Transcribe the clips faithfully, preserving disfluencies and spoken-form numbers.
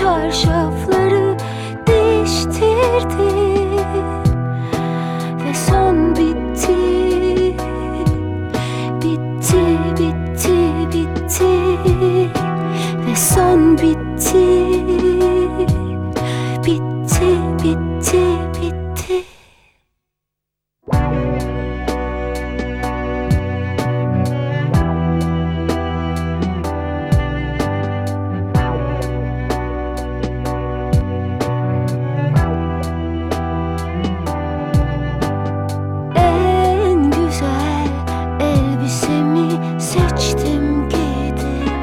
çarşafları değiştirdi ve son bitti. Bitti, bitti, bitti ve son bitti. Bitti, bitti, bitti. En güzel elbisemi seçtim, giydim.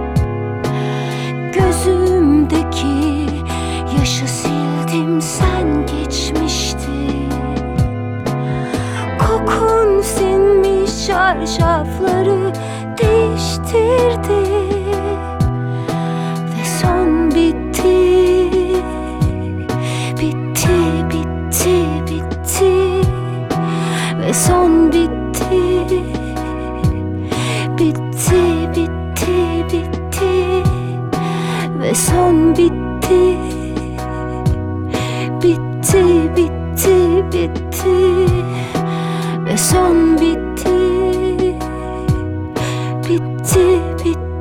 Gözümdeki yaşı sildim, sen geçmiştin. Kokun sinmiş çarşafları değiştirdi ve son bitti. Bitti, bitti, bitti ve son bitti. Bitti, bitti, bitti ve son bitti. Bitti, bitti, bitti ve son bitti. Bitti, bitti.